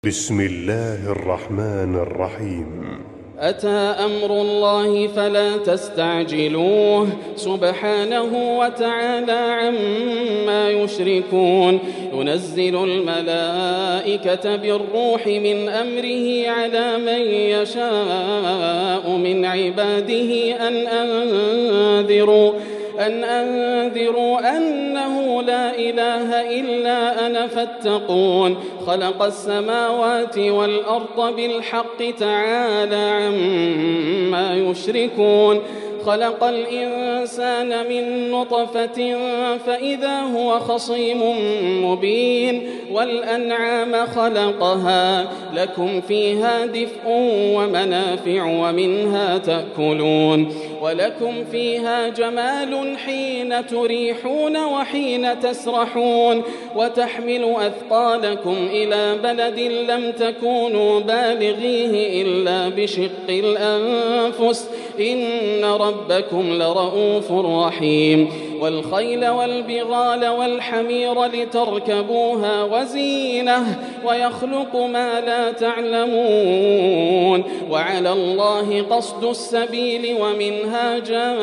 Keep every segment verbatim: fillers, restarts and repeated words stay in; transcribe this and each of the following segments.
بسم الله الرحمن الرحيم. أتى أمر الله فلا تستعجلوه سبحانه وتعالى عما يشركون. ينزل الملائكة بالروح من أمره على من يشاء من عباده أن أنذروا أن أنذروا أنه لا إله إلا أنا فاتقون. خلق السماوات والأرض بالحق تعالى عما يشركون. خلق الإنسان من نطفة فإذا هو خصيم مبين. والأنعام خلقها لكم فيها دفء ومنافع ومنها تأكلون. ولكم فيها جمال حين تريحون وحين تسرحون. وتحمل أثقالكم إلى بلد لم تكونوا بالغيه إلا بشق الأنفس إن ربكم لرؤوف رحيم. والخيل والبغال والحمير لتركبوها وزينة ويخلق ما لا تعلمون. وعلى الله قصد السبيل ومنها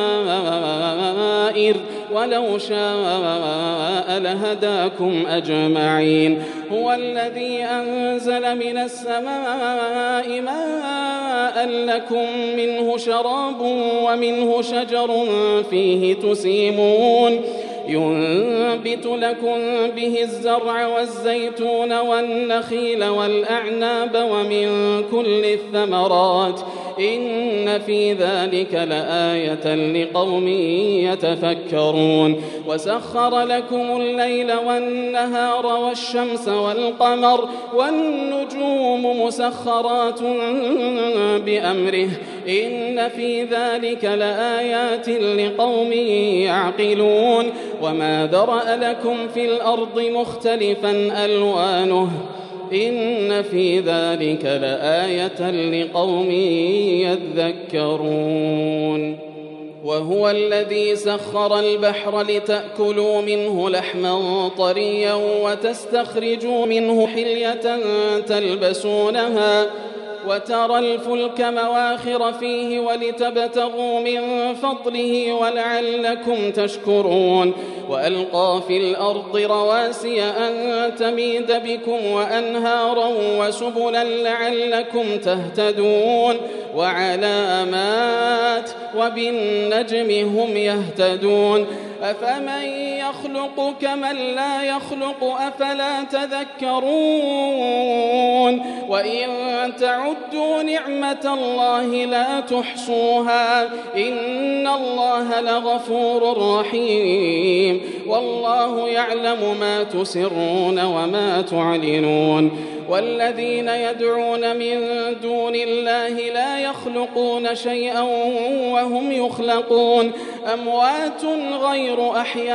جائر ولو شاء لهداكم أجمعين. هو الذي أنزل من السماء ماء لكم منه شراب ومنه شجر فيه تسيمون. ينبت لكم به الزرع والزيتون والنخيل والأعناب ومن كل الثمرات إن في ذلك لآية لقوم يتفكرون. وسخر لكم الليل والنهار والشمس والقمر والنجوم مسخرات بأمره إن في ذلك لآيات لقوم يعقلون. وما ذرأ لكم في الأرض مختلفا ألوانه إن في ذلك لآية لقوم يذكرون. وهو الذي سخر البحر لتأكلوا منه لحما طريا وتستخرجوا منه حلية تلبسونها وترى الفلك مواخر فيه ولتبتغوا من فضله ولعلكم تشكرون. وألقى في الأرض رواسي أن تميد بكم وأنهارا وسبلا لعلكم تهتدون. وعلامات وبالنجم هم يهتدون. أفمن يخلق كمن لا يخلق أفلا تذكرون. وإن تعدوا نعمة الله لا تحصوها إن الله لغفور رحيم. والله يعلم ما تسرون وما تعلنون. والذين يدعون من دون الله لا يخلقون شيئا وهم يخلقون أموات غير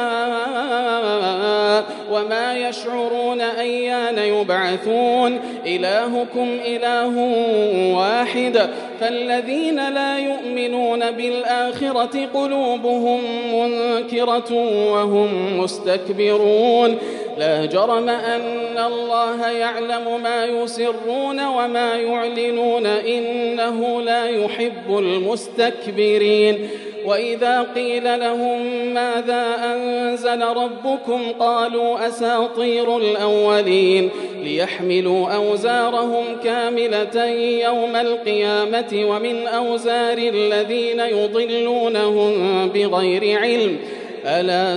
أحياء وما يشعرون أيان يبعثون. إلهكم إله واحد فالذين لا يؤمنون بالآخرة قلوبهم منكرة وهم مستكبرون. لا جرم أن الله يعلم ما يسرون وما يعلنون إنه لا يحب المستكبرين. وإذا قيل لهم ماذا أنزل ربكم قالوا أساطير الأولين ليحملوا أوزارهم كاملة يوم القيامة ومن أوزار الذين يضلونهم بغير علم ألا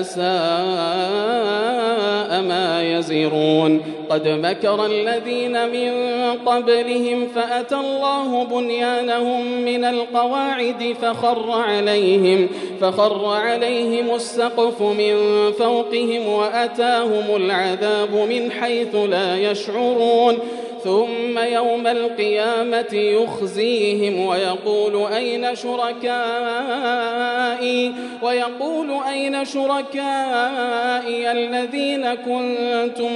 ساء ما يزرون. قد مكر الذين من قبلهم فأتى الله بنيانهم من القواعد فخر عليهم, فخر عليهم السقف من فوقهم وأتاهم العذاب من حيث لا يشعرون. ثم يوم القيامة يخزيهم ويقول أين شركائي ويقول أين شركائي الذين كنتم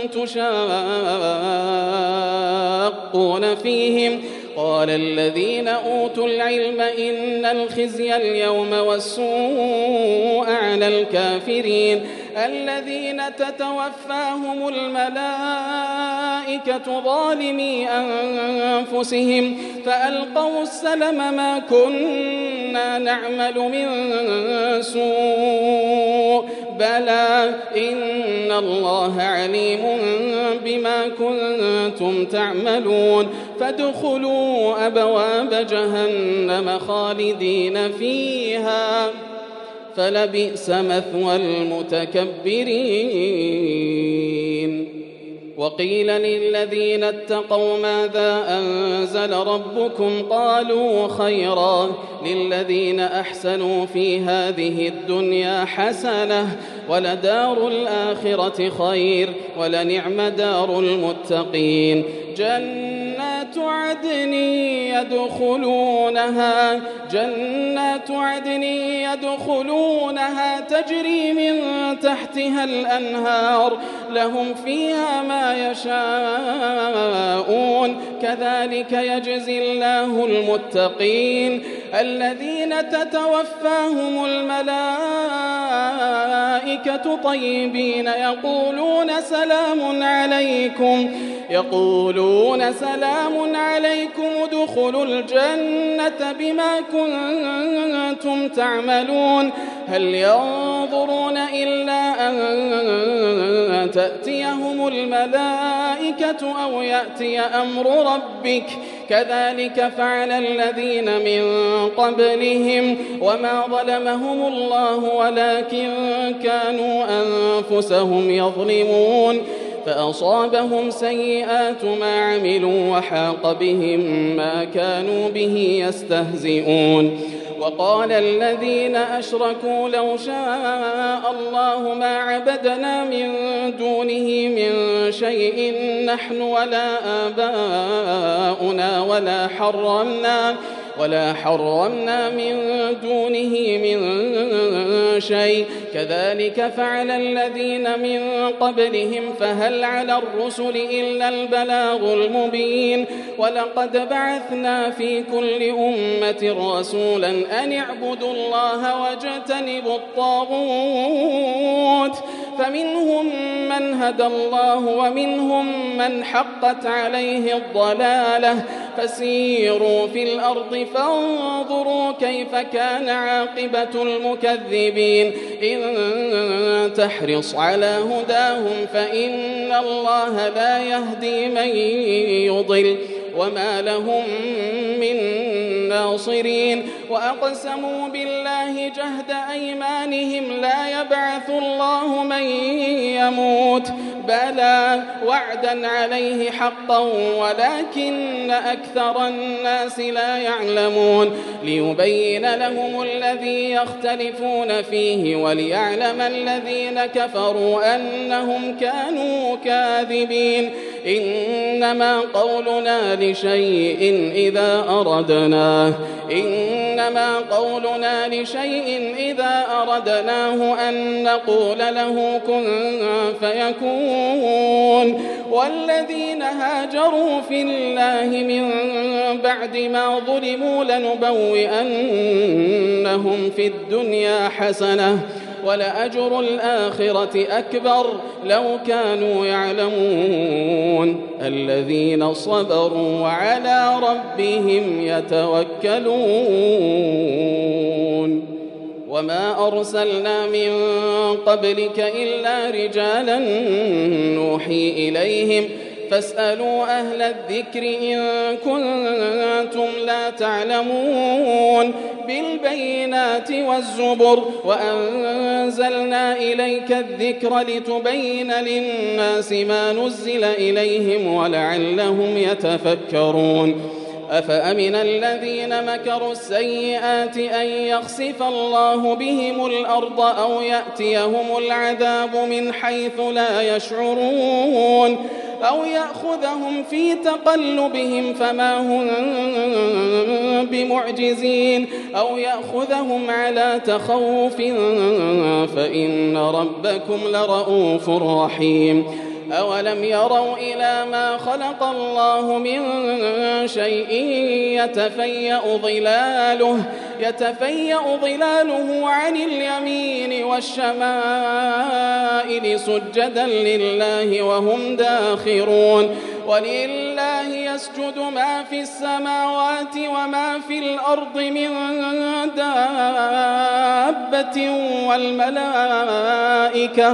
تشاقون فيهم. قال الذين أوتوا العلم إن الخزي اليوم والسوء على الكافرين الذين تتوفاهم الملائكة ظالمي أنفسهم فألقوا السلم ما كنا نعمل من سوء بلى إن الله عليم بما كنتم تعملون فادخلوا أبواب جهنم خالدين فيها فلبئس مثوى المتكبرين. وقيل للذين اتقوا ماذا أنزل ربكم قالوا خيرا للذين أحسنوا في هذه الدنيا حسنة ولدار الآخرة خير ولنعم دار المتقين. جنات عدن يدخلونها جنات عدن يدخلونها تجري من تحتها الأنهار لهم فيها ما يشاءون كذلك يجزي الله المتقين الذين تتوفاهم الملائكة طيبين يقولون سلام عليكم يقولون سلام عليكم ادخلوا الجنة بما كنتم تعملون هل ينظرون إلا أن تأتيهم الملائكة أو يأتي أمر ربك كذلك فعل الذين من قبلهم وما ظلمهم الله ولكن كانوا أنفسهم يظلمون فأصابهم سيئات ما عملوا وحاق بهم ما كانوا به يستهزئون. وقال الذين أشركوا لو شاء الله ما عبدنا من دونه من شيء نحن ولا آباؤنا ولا حرمنا ولا حرمنا من دونه من شيء كذلك فعل الذين من قبلهم فهل على الرسل إلا البلاغ المبين. ولقد بعثنا في كل أمة رسولا أن اعبدوا الله واجتنبوا الطاغوت فمنهم من هدى الله ومنهم من حقت عليه الضلالة فسيروا في الأرض فانظروا كيف كان عاقبة المكذبين. إن تحرص على هداهم فإن الله لا يهدي من يضل وما لهم من ناصرين. وأقسموا بالله جهد أيمانهم لا يبعث الله من يموت بلى وعدا عليه حقا ولكن أكثر الناس لا يعلمون ليبين لهم الذي يختلفون فيه وليعلم الذين كفروا أنهم كانوا كاذبين. إنما قولنا لشيء إذا أردناه إنما قولنا لشيء إذا أردناه أن نقول له كن فيكون. والذين هاجروا في الله من بعد ما ظلموا لنبوئنهم في الدنيا حسنة ولأجر الآخرة أكبر لو كانوا يعلمون. الذين صبروا وعلى ربهم يتوكلون. وما أرسلنا من قبلك إلا رجالا نوحي إليهم فاسألوا أهل الذكر إن كنتم لا تعلمون. بالبينات والزبر وأنزلنا إليك الذكر لتبين للناس ما نزل إليهم ولعلهم يتفكرون. أفأمن الذين مكروا السيئات أن يخسف الله بهم الأرض أو يأتيهم العذاب من حيث لا يشعرون أو يأخذهم في تقلبهم فما هم بمعجزين أو يأخذهم على تخوف فإن ربكم لرؤوف رحيم. أولم يروا إلى ما خلق الله من شيء يتفيأ ظلاله يتفيأ ظلاله عن اليمين والشمائل سجدا لله وهم داخرون ولله يسجد ما في السماوات وما في الأرض من دابة والملائكة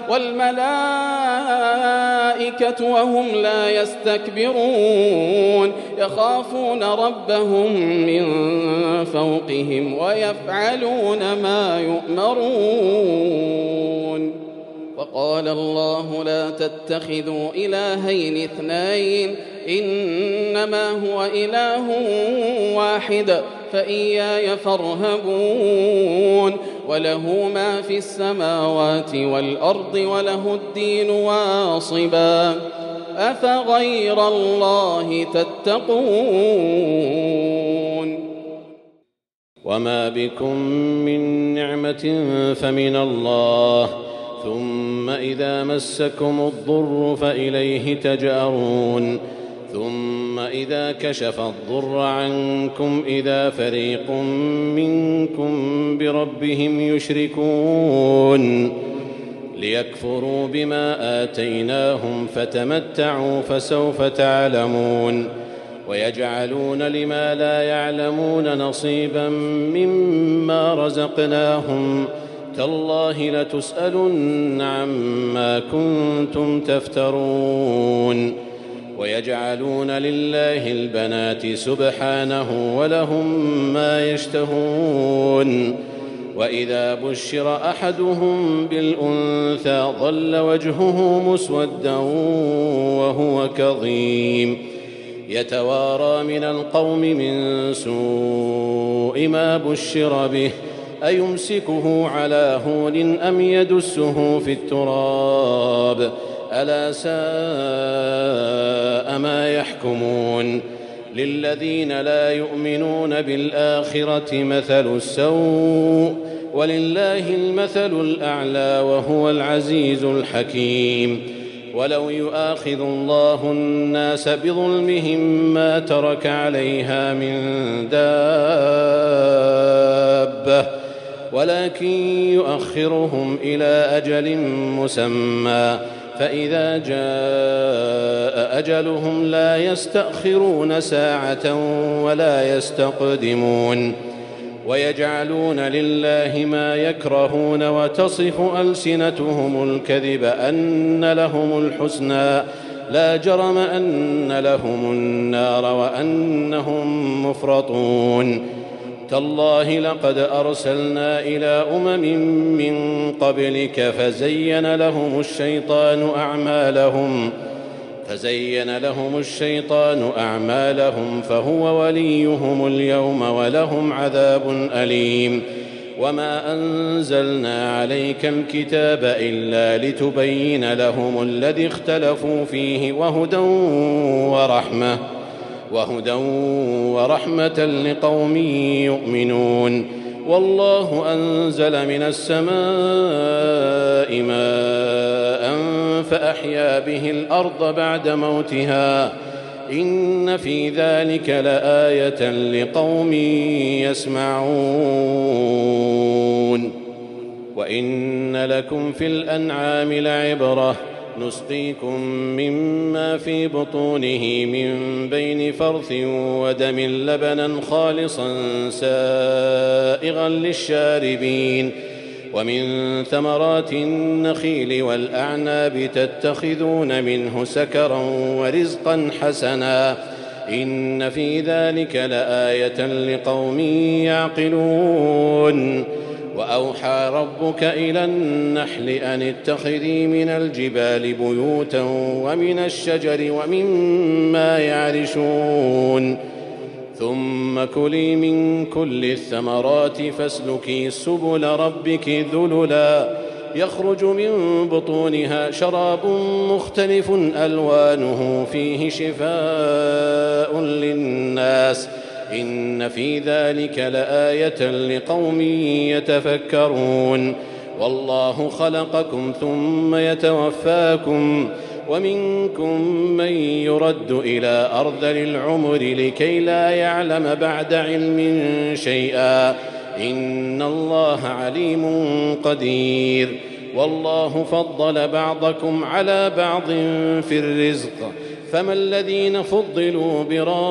والملائكة وهم لا يستكبرون يخافون ربهم من فوقهم ويفعلون ما يؤمرون. وقال الله لا تتخذوا إلهين اثنين إنما هو إله واحد فإياي فارهبون وله ما في السماوات والأرض وله الدين واصبا أفغير الله تتقون. وما بكم من نعمة فمن الله ثم إذا مسكم الضر فإليه تجأرون ثم إذا كشف الضر عنكم إذا فريق منكم بربهم يشركون ليكفروا بما آتيناهم فتمتعوا فسوف تعلمون ويجعلون لما لا يعلمون نصيبا مما رزقناهم تالله لتسألن عما كنتم تفترون ويجعلون لله البنات سبحانه ولهم ما يشتهون وإذا بشر أحدهم بالأنثى ظل وجهه مسودا وهو كظيم يتوارى من القوم من سوء ما بشر به أيمسكه على هون أم يدسه في التراب ألا ساء ما يحكمون للذين لا يؤمنون بالآخرة مثل السوء ولله المثل الأعلى وهو العزيز الحكيم ولو يؤاخذ الله الناس بظلمهم ما ترك عليها من دابة ولكن يؤخرهم إلى أجل مسمى فإذا جاء أجلهم لا يستأخرون ساعة ولا يستقدمون ويجعلون لله ما يكرهون وتصف ألسنتهم الكذب أن لهم الحسنى لا جرم أن لهم النار وأنهم مفرطون تالله لقد أرسلنا إلى أمم من قبلك فزين لهم الشيطان أعمالهم فزين لهم الشيطان أعمالهم فهو وليهم اليوم ولهم عذاب أليم وما أنزلنا عليك الكتاب إلا لتبين لهم الذي اختلفوا فيه وهدى ورحمة وهدى ورحمة لقوم يؤمنون والله أنزل من السماء ماء فأحيا به الأرض بعد موتها إن في ذلك لآية لقوم يسمعون وإن لكم في الأنعام لعبرة نسقيكم مما في بطونه من بين فرث ودم لبنا خالصا سائغا للشاربين ومن ثمرات النخيل والأعناب تتخذون منه سكرا ورزقا حسنا إن في ذلك لآية لقوم يعقلون وأوحى ربك إلى النحل أن اتخذي من الجبال بيوتا ومن الشجر ومما يعرشون ثم كلي من كل الثمرات فاسلكي سبل ربك ذللا يخرج من بطونها شراب مختلف ألوانه فيه شفاء للناس إن في ذلك لآية لقوم يتفكرون والله خلقكم ثم يتوفاكم ومنكم من يرد إلى أرذل العمر لكي لا يعلم بعد علم شيئا إن الله عليم قدير والله فضل بعضكم على بعض في الرزق فما الذين فضلوا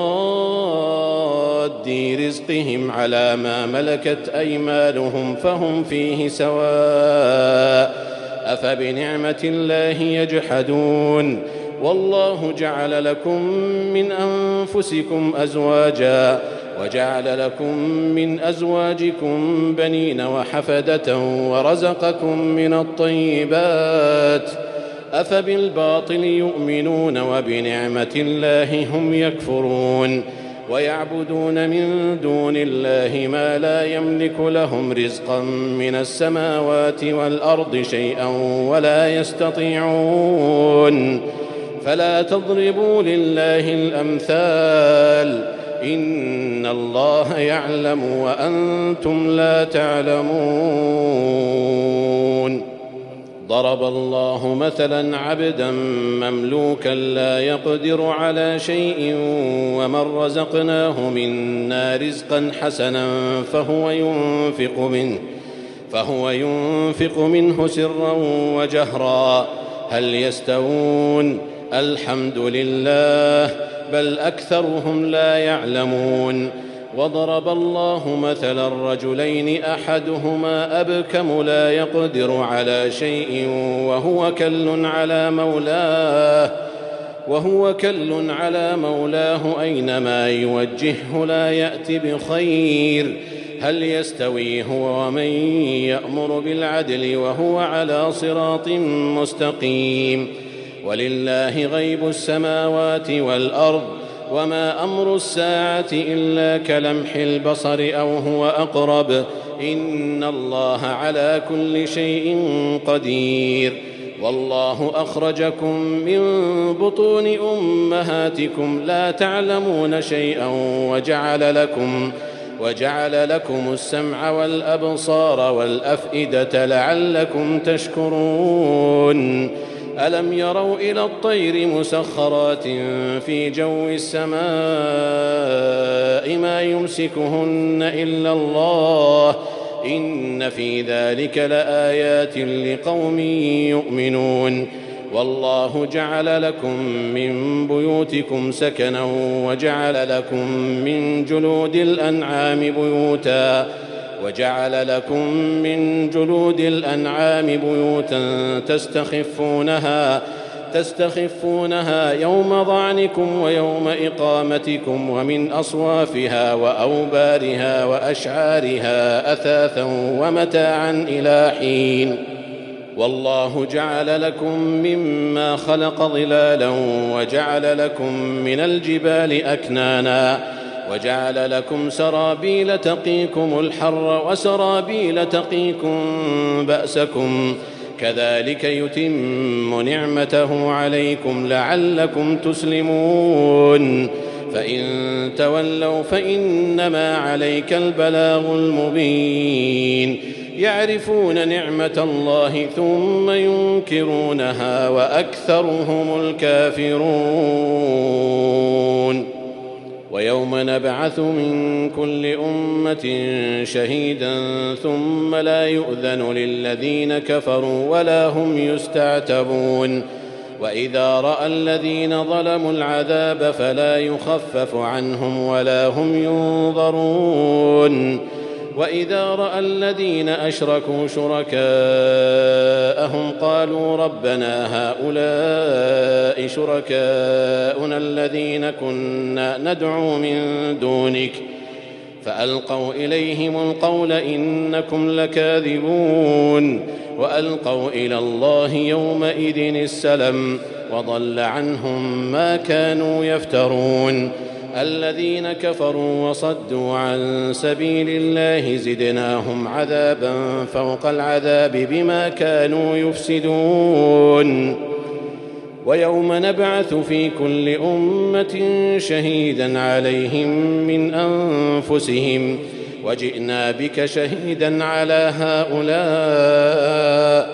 براد رزقهم على ما ملكت أيمانهم فهم فيه سواء أفبنعمة الله يجحدون والله جعل لكم من أنفسكم أزواجا وجعل لكم من أزواجكم بنين وحفدة ورزقكم من الطيبات أفبالباطل يؤمنون وبنعمة الله هم يكفرون ويعبدون من دون الله ما لا يملك لهم رزقا من السماوات والأرض شيئا ولا يستطيعون فلا تضربوا لله الأمثال إن الله يعلم وأنتم لا تعلمون ضرب الله مثلا عبدا مملوكا لا يقدر على شيء ومن رزقناه منا رزقا حسنا فهو ينفق منه فهو ينفق منه سرا وجهرا هل يستوون الحمد لله بل أكثرهم لا يعلمون وضرب الله مثلا رجلين أحدهما أبكم لا يقدر على شيء وهو كل على مولاه وهو كل على مولاه أينما يوجهه لا يأتي بخير هل يستوي هو ومن يأمر بالعدل وهو على صراط مستقيم ولله غيب السماوات والأرض وما أمر الساعة إلا كلمح البصر أو هو أقرب إن الله على كل شيء قدير والله أخرجكم من بطون أمهاتكم لا تعلمون شيئا وجعل لكم وجعل لكم السمع والأبصار والأفئدة لعلكم تشكرون ألم يروا إلى الطير مسخرات في جو السماء ما يمسكهن إلا الله إن في ذلك لآيات لقوم يؤمنون والله جعل لكم من بيوتكم سكنا وجعل لكم من جلود الأنعام بيوتا وجعل لكم من جلود الأنعام بيوتا تستخفونها تستخفونها يوم ظعنكم ويوم إقامتكم ومن أصوافها وأوبارها وأشعارها أثاثا ومتاعا إلى حين والله جعل لكم مما خلق ظلالا وجعل لكم من الجبال أكنانا وجعل لكم سرابيل تقيكم الحر وسرابيل تقيكم بأسكم كذلك يتم نعمته عليكم لعلكم تسلمون فإن تولوا فإنما عليك البلاغ المبين يعرفون نعمة الله ثم ينكرونها وأكثرهم الكافرون ويوم نبعث من كل أمة شهيدا ثم لا يؤذن للذين كفروا ولا هم يستعتبون وإذا رأى الذين ظلموا العذاب فلا يخفف عنهم ولا هم ينظرون وإذا رأى الذين أشركوا شركاءهم قالوا ربنا هؤلاء شركاؤنا الذين كنا ندعو من دونك فألقوا إليهم القول إنكم لكاذبون وألقوا إلى الله يومئذ السلم وضل عنهم ما كانوا يفترون الذين كفروا وصدوا عن سبيل الله زدناهم عذابا فوق العذاب بما كانوا يفسدون ويوم نبعث في كل أمة شهيدا عليهم من أنفسهم وجئنا بك شهيدا على هؤلاء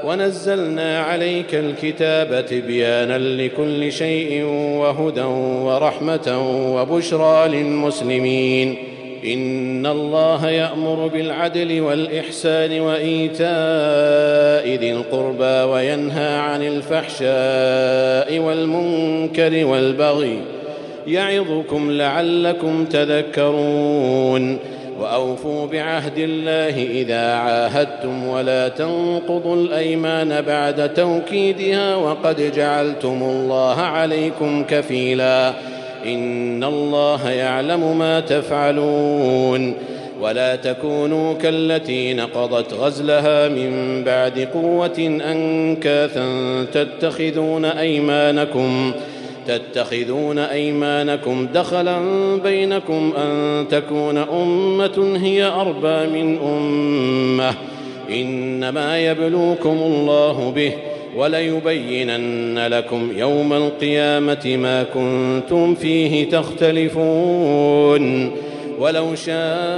ونزلنا عليك الكتاب تبيانا لكل شيء وهدى ورحمة وبشرى للمسلمين. إن الله يأمر بالعدل والإحسان وإيتاء ذي القربى وينهى عن الفحشاء والمنكر والبغي يعظكم لعلكم تذكرون. وأوفوا بعهد الله إذا عاهدتم ولا تنقضوا الأيمان بعد توكيدها وقد جعلتم الله عليكم كفيلا. إن الله يعلم ما تفعلون. ولا تكونوا كالتي نقضت غزلها من بعد قوة أنكاثا تتخذون أيمانكم تتخذون أيمانكم دخلا بينكم أن تكون أمة هي أربى من أمة إنما يبلوكم الله به وليبينن لكم يوم القيامة ما كنتم فيه تختلفون. ولو شاء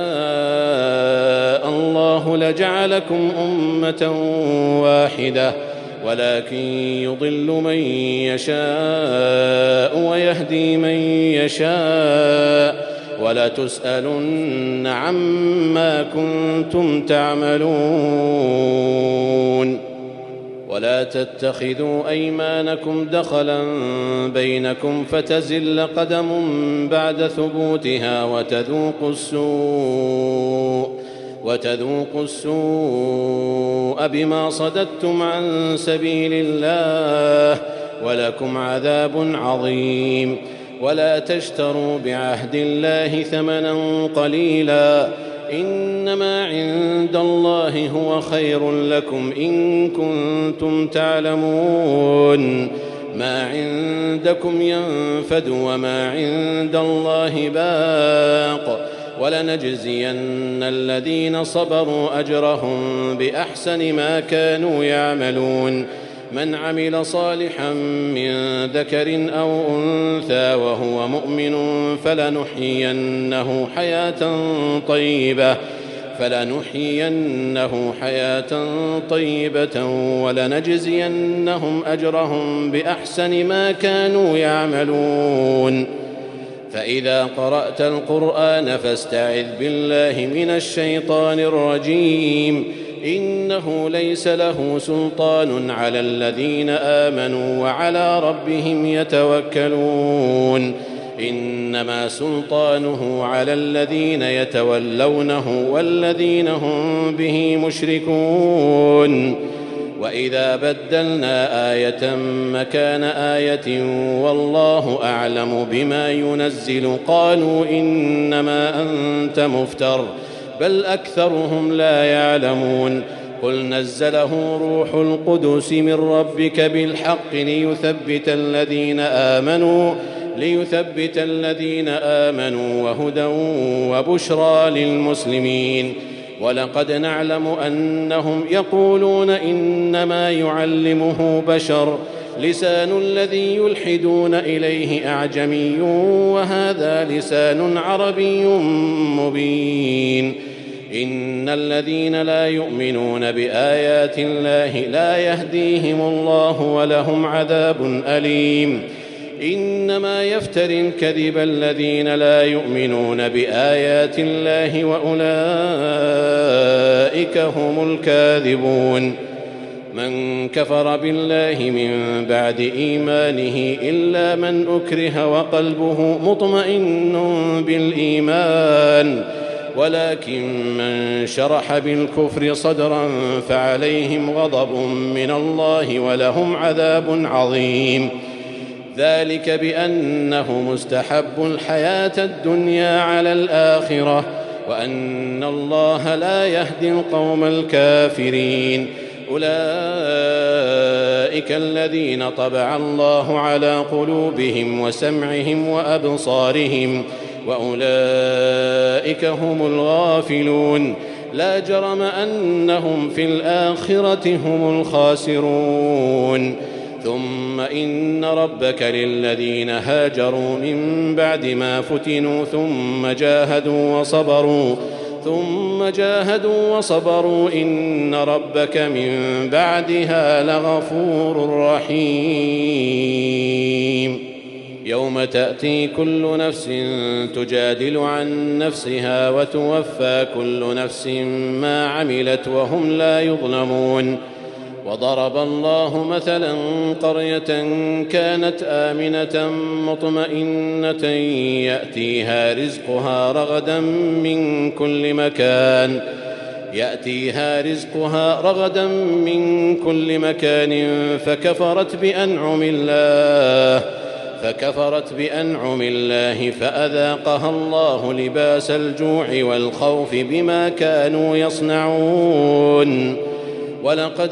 الله لجعلكم أمة واحدة ولكن يضل من يشاء ويهدي من يشاء ولتسألن عما كنتم تعملون. ولا تتخذوا أيمانكم دخلا بينكم فتزل قدم بعد ثبوتها وتذوقوا السوء وتذوقوا السوء بما صددتم عن سبيل الله ولكم عذاب عظيم. ولا تشتروا بعهد الله ثمنا قليلا إنما عند الله هو خير لكم إن كنتم تعلمون. ما عندكم ينفد وما عند الله باق ولنجزين الذين صبروا أجرهم بأحسن ما كانوا يعملون. من عمل صالحا من ذكر أو أنثى وهو مؤمن فلنحيينه حياة طيبة فلنحيينه حياة طيبة ولنجزينهم أجرهم بأحسن ما كانوا يعملون. فإذا قرأت القرآن فاستعذ بالله من الشيطان الرجيم. إنه ليس له سلطان على الذين آمنوا وعلى ربهم يتوكلون. إنما سلطانه على الذين يتولونه والذين هم به مشركون. وإذا بدلنا آية مكان آية والله أعلم بما ينزل قالوا إنما أنت مفتر بل أكثرهم لا يعلمون. قل نزله روح القدس من ربك بالحق ليثبت الذين آمنوا ليثبت الذين آمنوا وهدى وبشرى للمسلمين. ولقد نعلم أنهم يقولون إنما يعلمه بشر لسان الذي يلحدون إليه أعجمي وهذا لسان عربي مبين. إن الذين لا يؤمنون بآيات الله لا يهديهم الله ولهم عذاب أليم. إنما يفتري الكذب الذين لا يؤمنون بآيات الله وأولئك هم الكاذبون. من كفر بالله من بعد إيمانه إلا من أكره وقلبه مطمئن بالإيمان ولكن من شرح بالكفر صدرا فعليهم غضب من الله ولهم عذاب عظيم. ذلك بأنه مستحب الحياة الدنيا على الآخرة وأن الله لا يهدي القوم الكافرين. أولئك الذين طبع الله على قلوبهم وسمعهم وأبصارهم وأولئك هم الغافلون. لا جرم أنهم في الآخرة هم الخاسرون. ثم إن ربك للذين هاجروا من بعد ما فتنوا ثم جاهدوا وصبروا ثم جاهدوا وصبروا إن ربك من بعدها لغفور رحيم يوم تأتي كل نفس تجادل عن نفسها وتوفى كل نفس ما عملت وهم لا يظلمون وضرب الله مثلا قرية كانت آمنة مطمئنة يأتيها رزقها رغدا من كل مكان يأتيها رزقها رغدا من كل مكان فكفرت بأنعم الله فكفرت بأنعم الله فأذاقها الله لباس الجوع والخوف بما كانوا يصنعون ولقد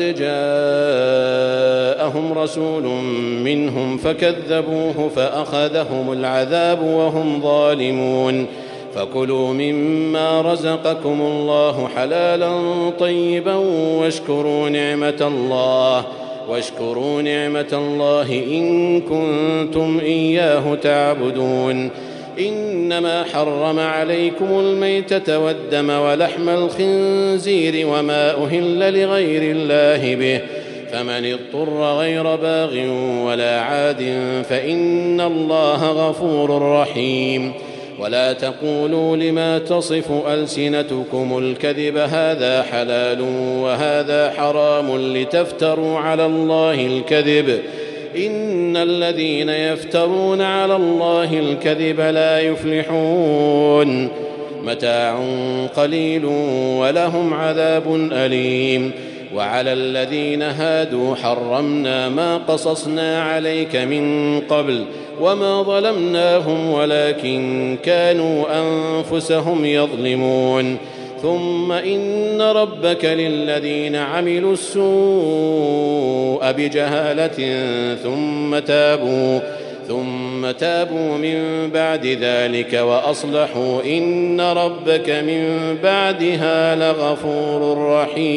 جاءهم رسول منهم فكذبوه فأخذهم العذاب وهم ظالمون فكلوا مما رزقكم الله حلالا طيبا واشكروا نعمة الله واشكروا نعمة الله إن كنتم إياه تعبدون إنما حرم عليكم الميتة والدم ولحم الخنزير وما أهل لغير الله به فمن اضطر غير باغ ولا عاد فإن الله غفور رحيم ولا تقولوا لما تصف ألسنتكم الكذب هذا حلال وهذا حرام لتفتروا على الله الكذب إن الذين يفترون على الله الكذب لا يفلحون متاع قليل ولهم عذاب أليم وعلى الذين هادوا حرمنا ما قصصنا عليك من قبل وما ظلمناهم ولكن كانوا أنفسهم يظلمون ثم إن ربك للذين عملوا السوء بجهالة ثم تابوا ثم تابوا من بعد ذلك وأصلحوا إن ربك من بعدها لغفور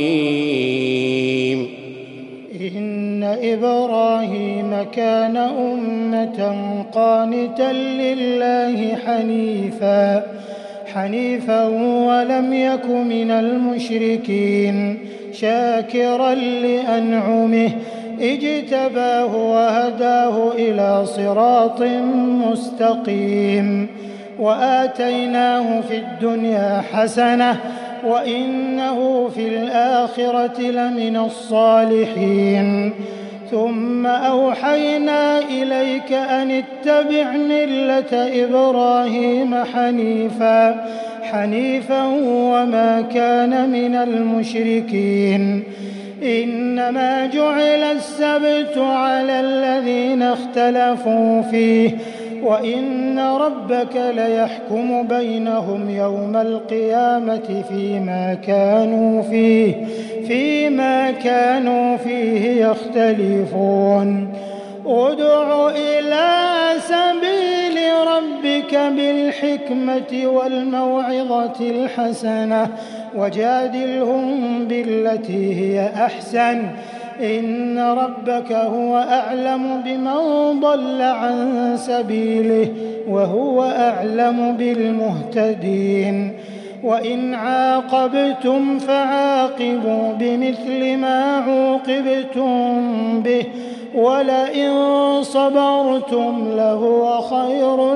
رحيم إن إبراهيم كان أمة قانتا لله حنيفا حنيفا ولم يك من المشركين شاكرا لأنعمه اجتباه وهداه إلى صراط مستقيم وآتيناه في الدنيا حسنة وإنه في الآخرة لمن الصالحين ثم أوحينا إليك أن اتبع ملة إبراهيم حنيفا حنيفا وما كان من المشركين إنما جعل السبت على الذين اختلفوا فيه وإن ربك ليحكم بينهم يوم القيامة فيما كانوا فيه فيما كانوا فيه يختلفون ادع إلى سبيل ربك بالحكمة والموعظة الحسنة وجادلهم بالتي هي أحسن إن ربك هو أعلم بمن ضل عن سبيله وهو أعلم بالمهتدين وإن عاقبتم فعاقبوا بمثل ما عوقبتم به ولئن صبرتم لهو خير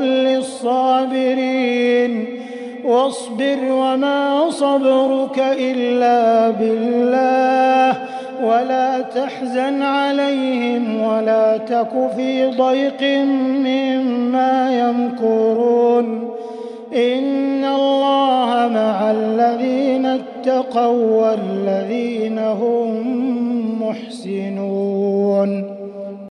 للصابرين واصبر وما صبرك إلا بالله ولا تحزن عليهم ولا تك في ضيق مما يمكرون إن الله مع الذين اتقوا والذين هم محسنون.